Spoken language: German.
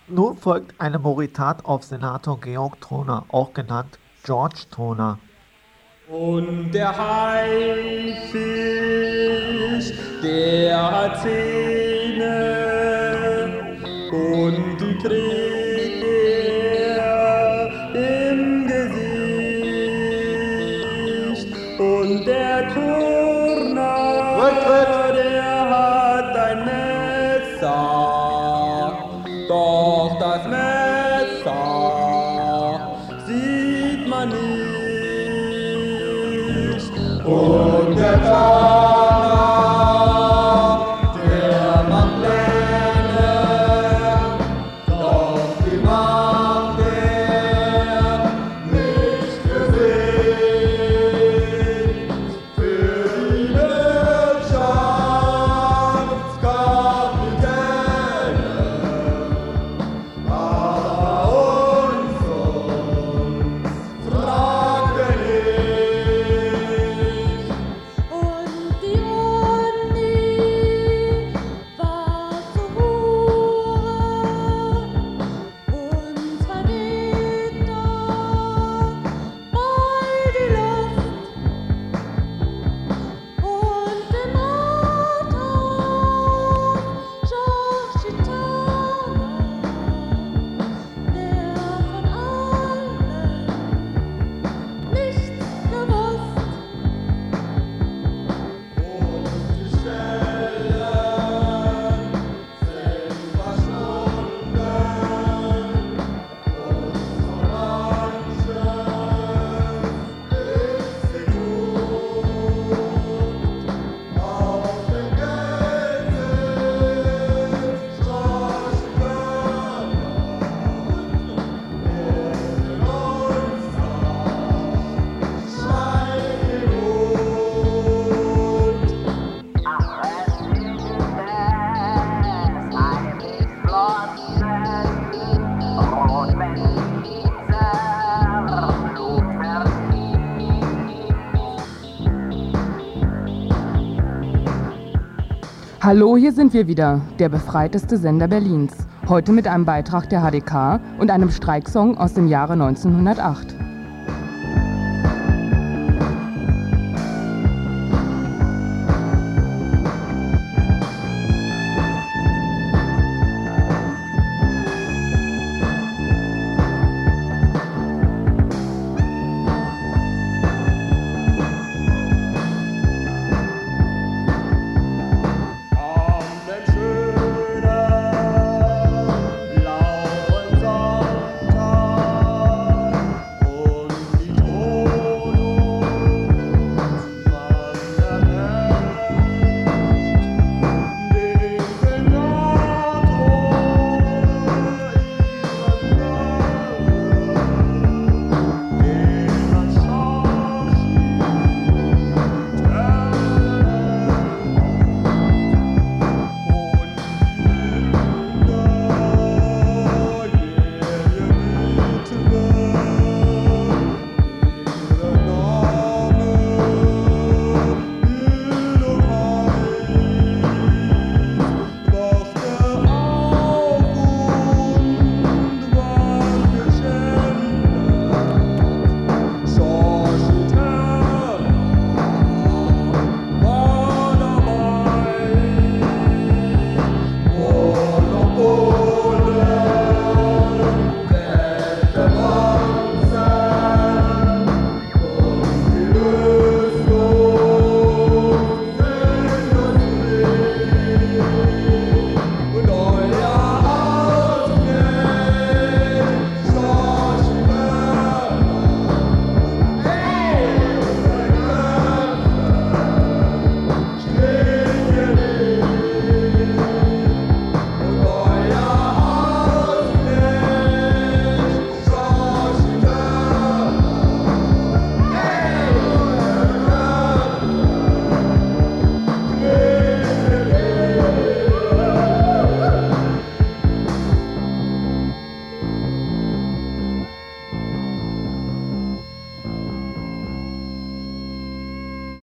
Nun folgt eine Moritat auf Senator Georg Toner, auch genannt George Toner. Und der Haifisch, der hat Zähne und die trägt er im Gesicht. Und der Turner, der hat ein Messer, doch das Messer sieht man nicht. Und der Tana, der macht Pläne, doch die macht er nicht für sich, für die Wirtschaftskapitäne, aber uns fragt er nicht. Und die Uni war so Hure und zwar wieder bei die Luft und der Nathan George Toner, der von allem nichts gewusst. Und die Stellen sind verschwunden und so manches ist sie gut. Auf dem Geldsitz George Toner, in uns scheint die Mut. Hallo, hier sind wir wieder, der befreiteste Sender Berlins. Heute mit einem Beitrag der HDK und einem Streiksong aus dem Jahre 1908.